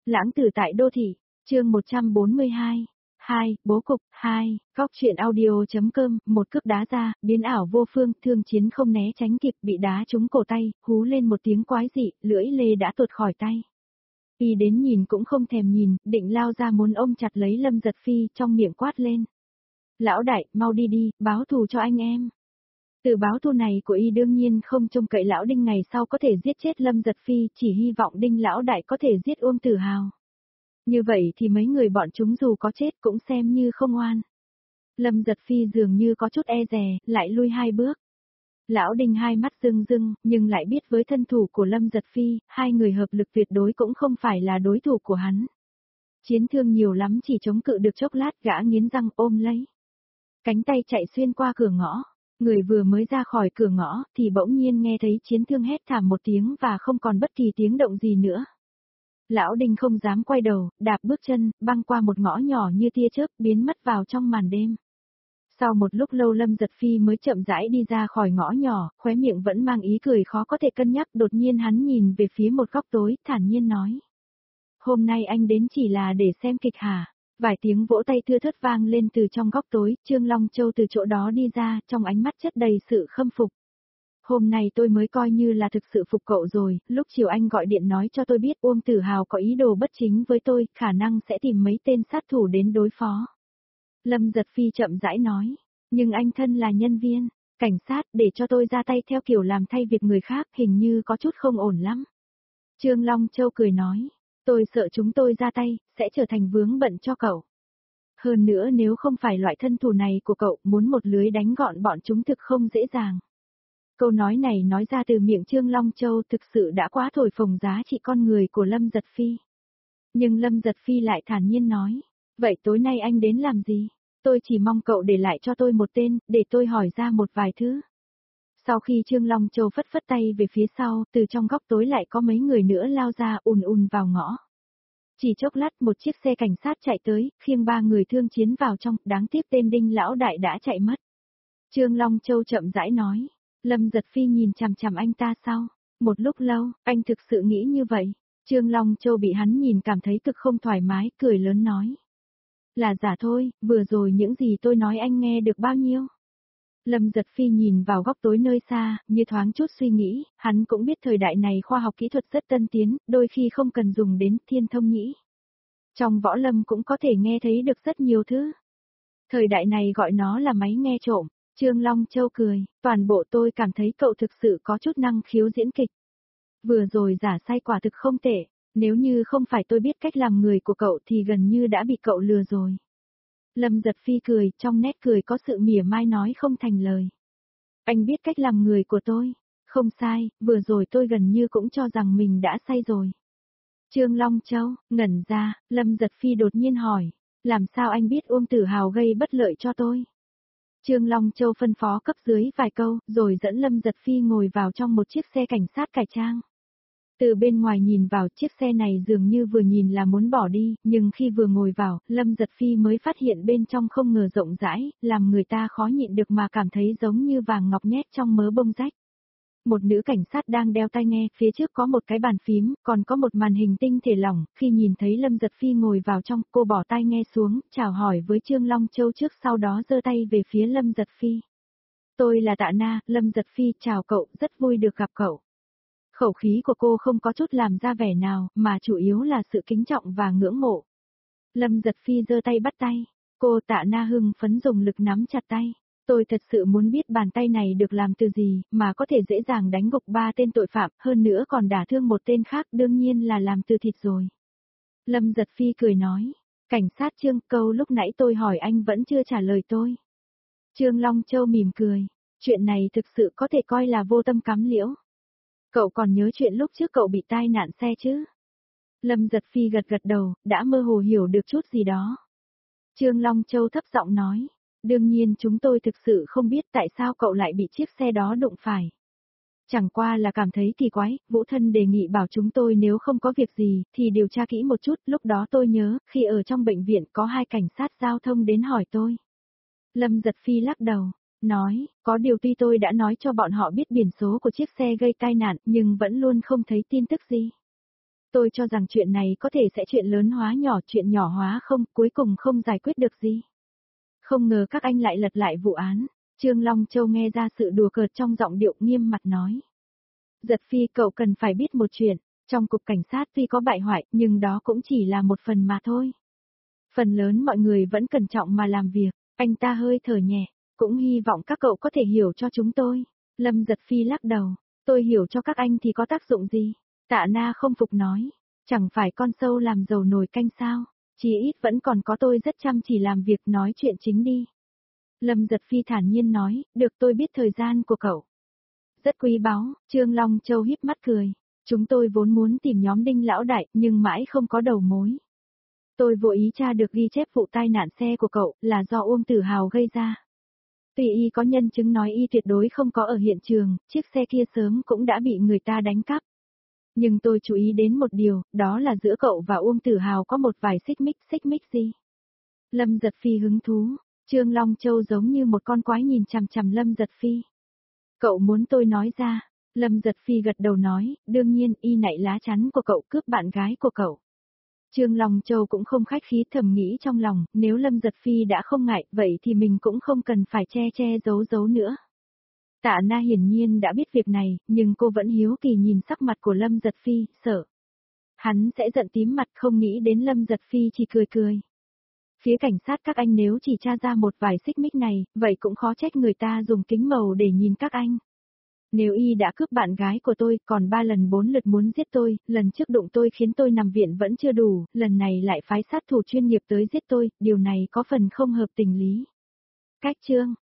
Lãng tử tại đô thị, chương 142. 2, bố cục, 2, góc chuyện audio.com, một cước đá ra, biến ảo vô phương, Thương Chiến không né tránh kịp, bị đá trúng cổ tay, hú lên một tiếng quái dị, lưỡi lê đã tuột khỏi tay. Y đến nhìn cũng không thèm nhìn, định lao ra muốn ôm chặt lấy Lâm Giật Phi, trong miệng quát lên. Lão đại, mau đi đi, báo thù cho anh em. Từ báo thù này của Y đương nhiên không trông cậy lão Đinh ngày sau có thể giết chết Lâm Giật Phi, chỉ hy vọng Đinh lão đại có thể giết Uông Tử Hào. Như vậy thì mấy người bọn chúng dù có chết cũng xem như không oan. Lâm Giật Phi dường như có chút e dè, lại lui 2 bước. Lão Đinh hai mắt rưng rưng, nhưng lại biết với thân thủ của Lâm Giật Phi, hai người hợp lực tuyệt đối cũng không phải là đối thủ của hắn. Chiến thương nhiều lắm chỉ chống cự được chốc lát, gã nghiến răng ôm lấy. Cánh tay chạy xuyên qua cửa ngõ. Người vừa mới ra khỏi cửa ngõ thì bỗng nhiên nghe thấy chiến thương hét thảm một tiếng và không còn bất kỳ tiếng động gì nữa. Lão Đinh không dám quay đầu, đạp bước chân, băng qua một ngõ nhỏ như tia chớp, biến mất vào trong màn đêm. Sau một lúc lâu Lâm Giật Phi mới chậm rãi đi ra khỏi ngõ nhỏ, khóe miệng vẫn mang ý cười khó có thể cân nhắc, đột nhiên hắn nhìn về phía một góc tối, thản nhiên nói. Hôm nay anh đến chỉ là để xem kịch hả? Vài tiếng vỗ tay thưa thớt vang lên từ trong góc tối, Trương Long Châu từ chỗ đó đi ra, trong ánh mắt chất đầy sự khâm phục. Hôm nay tôi mới coi như là thực sự phục cậu rồi, lúc chiều anh gọi điện nói cho tôi biết Uông Tử Hào có ý đồ bất chính với tôi, khả năng sẽ tìm mấy tên sát thủ đến đối phó. Lâm Giật Phi chậm rãi nói, nhưng anh thân là nhân viên, cảnh sát, để cho tôi ra tay theo kiểu làm thay việc người khác hình như có chút không ổn lắm. Trương Long Châu cười nói, tôi sợ chúng tôi ra tay, sẽ trở thành vướng bận cho cậu. Hơn nữa nếu không phải loại thân thủ này của cậu, muốn một lưới đánh gọn bọn chúng thực không dễ dàng. Câu nói này nói ra từ miệng Trương Long Châu thực sự đã quá thổi phồng giá trị con người của Lâm Giật Phi. Nhưng Lâm Giật Phi lại thản nhiên nói, vậy tối nay anh đến làm gì? Tôi chỉ mong cậu để lại cho tôi một tên, để tôi hỏi ra một vài thứ. Sau khi Trương Long Châu phất phất tay về phía sau, từ trong góc tối lại có mấy người nữa lao ra ùn ùn vào ngõ. Chỉ chốc lát một chiếc xe cảnh sát chạy tới, khiêng 3 người Thương Chiến vào trong, đáng tiếc tên Đinh lão đại đã chạy mất. Trương Long Châu chậm rãi nói, Lâm Giật Phi nhìn chằm chằm anh ta sau. Một lúc lâu, anh thực sự nghĩ như vậy. Trương Long Châu bị hắn nhìn cảm thấy cực không thoải mái, cười lớn nói. Là giả thôi, vừa rồi những gì tôi nói anh nghe được bao nhiêu? Lâm Giật Phi nhìn vào góc tối nơi xa, như thoáng chút suy nghĩ, hắn cũng biết thời đại này khoa học kỹ thuật rất tân tiến, đôi khi không cần dùng đến thiên thông nhĩ. Trong võ lâm cũng có thể nghe thấy được rất nhiều thứ. Thời đại này gọi nó là máy nghe trộm. Trương Long Châu cười, toàn bộ tôi cảm thấy cậu thực sự có chút năng khiếu diễn kịch. Vừa rồi giả sai quả thực không tệ, nếu như không phải tôi biết cách làm người của cậu thì gần như đã bị cậu lừa rồi. Lâm Giật Phi cười, trong nét cười có sự mỉa mai nói không thành lời. Anh biết cách làm người của tôi, không sai, vừa rồi tôi gần như cũng cho rằng mình đã say rồi. Trương Long Châu, ngẩn ra, Lâm Giật Phi đột nhiên hỏi, làm sao anh biết Uông Tử Hào gây bất lợi cho tôi? Trương Long Châu phân phó cấp dưới vài câu, rồi dẫn Lâm Giật Phi ngồi vào trong một chiếc xe cảnh sát cải trang. Từ bên ngoài nhìn vào, chiếc xe này dường như vừa nhìn là muốn bỏ đi, nhưng khi vừa ngồi vào, Lâm Giật Phi mới phát hiện bên trong không ngờ rộng rãi, làm người ta khó nhịn được mà cảm thấy giống như vàng ngọc nhét trong mớ bông rách. Một nữ cảnh sát đang đeo tai nghe, phía trước có một cái bàn phím, còn có một màn hình tinh thể lỏng, khi nhìn thấy Lâm Giật Phi ngồi vào trong, cô bỏ tai nghe xuống, chào hỏi với Trương Long Châu trước sau đó giơ tay về phía Lâm Giật Phi. Tôi là Tạ Na, Lâm Giật Phi chào cậu, rất vui được gặp cậu. Khẩu khí của cô không có chút làm ra vẻ nào, mà chủ yếu là sự kính trọng và ngưỡng mộ. Lâm Giật Phi giơ tay bắt tay, cô Tạ Na hưng phấn dùng lực nắm chặt tay. Tôi thật sự muốn biết bàn tay này được làm từ gì, mà có thể dễ dàng đánh gục 3 tên tội phạm, hơn nữa còn đả thương một tên khác, đương nhiên là làm từ thịt rồi. Lâm Giật Phi cười nói, cảnh sát Trương, câu lúc nãy tôi hỏi anh vẫn chưa trả lời tôi. Trương Long Châu mỉm cười, chuyện này thực sự có thể coi là vô tâm cắm liễu. Cậu còn nhớ chuyện lúc trước cậu bị tai nạn xe chứ? Lâm Giật Phi gật gật đầu, đã mơ hồ hiểu được chút gì đó. Trương Long Châu thấp giọng nói. Đương nhiên chúng tôi thực sự không biết tại sao cậu lại bị chiếc xe đó đụng phải. Chẳng qua là cảm thấy kỳ quái, Vũ Thân đề nghị bảo chúng tôi nếu không có việc gì, thì điều tra kỹ một chút, lúc đó tôi nhớ, khi ở trong bệnh viện có 2 cảnh sát giao thông đến hỏi tôi. Lâm Giật Phi lắc đầu, nói, có điều tuy tôi đã nói cho bọn họ biết biển số của chiếc xe gây tai nạn, nhưng vẫn luôn không thấy tin tức gì. Tôi cho rằng chuyện này có thể sẽ chuyện lớn hóa nhỏ, chuyện nhỏ hóa không, cuối cùng không giải quyết được gì. Không ngờ các anh lại lật lại vụ án. Trương Long Châu nghe ra sự đùa cợt trong giọng điệu, nghiêm mặt nói. Giật Phi, cậu cần phải biết một chuyện, trong cục cảnh sát tuy có bại hoại, nhưng đó cũng chỉ là một phần mà thôi. Phần lớn mọi người vẫn cẩn trọng mà làm việc. Anh ta hơi thở nhẹ, cũng hy vọng các cậu có thể hiểu cho chúng tôi. Lâm Giật Phi lắc đầu, tôi hiểu cho các anh thì có tác dụng gì? Tạ Na không phục nói, chẳng phải con sâu làm dầu nồi canh sao, chí ít vẫn còn có tôi rất chăm chỉ làm việc, nói chuyện chính đi. Lâm Giật Phi thản nhiên nói, được, tôi biết thời gian của cậu rất quý báu. Trương Long Châu híp mắt cười, chúng tôi vốn muốn tìm nhóm Đinh Lão Đại, nhưng mãi không có đầu mối. Tôi vô ý tra được ghi chép vụ tai nạn xe của cậu là do Uông Tử Hào gây ra. Tuy y có nhân chứng nói y tuyệt đối không có ở hiện trường, chiếc xe kia sớm cũng đã bị người ta đánh cắp. Nhưng tôi chú ý đến một điều, đó là giữa cậu và Uông Tử Hào có một vài xích mích gì. Lâm Giật Phi hứng thú, Trương Long Châu giống như một con quái nhìn chằm chằm Lâm Giật Phi. Cậu muốn tôi nói ra? Lâm Giật Phi gật đầu nói, đương nhiên, y nạy lá chắn của cậu cướp bạn gái của cậu. Trương Long Châu cũng không khách khí, thầm nghĩ trong lòng, nếu Lâm Giật Phi đã không ngại, vậy thì mình cũng không cần phải che giấu nữa. Tạ Na hiển nhiên đã biết việc này, nhưng cô vẫn hiếu kỳ nhìn sắc mặt của Lâm Giật Phi, sợ hắn sẽ giận tím mặt, không nghĩ đến Lâm Giật Phi chỉ cười. Phía cảnh sát các anh nếu chỉ tra ra một vài xích mích này, vậy cũng khó trách người ta dùng kính màu để nhìn các anh. Nếu y đã cướp bạn gái của tôi, còn 3 lần 4 lượt muốn giết tôi, lần trước đụng tôi khiến tôi nằm viện vẫn chưa đủ, lần này lại phái sát thủ chuyên nghiệp tới giết tôi, điều này có phần không hợp tình lý. Cách chương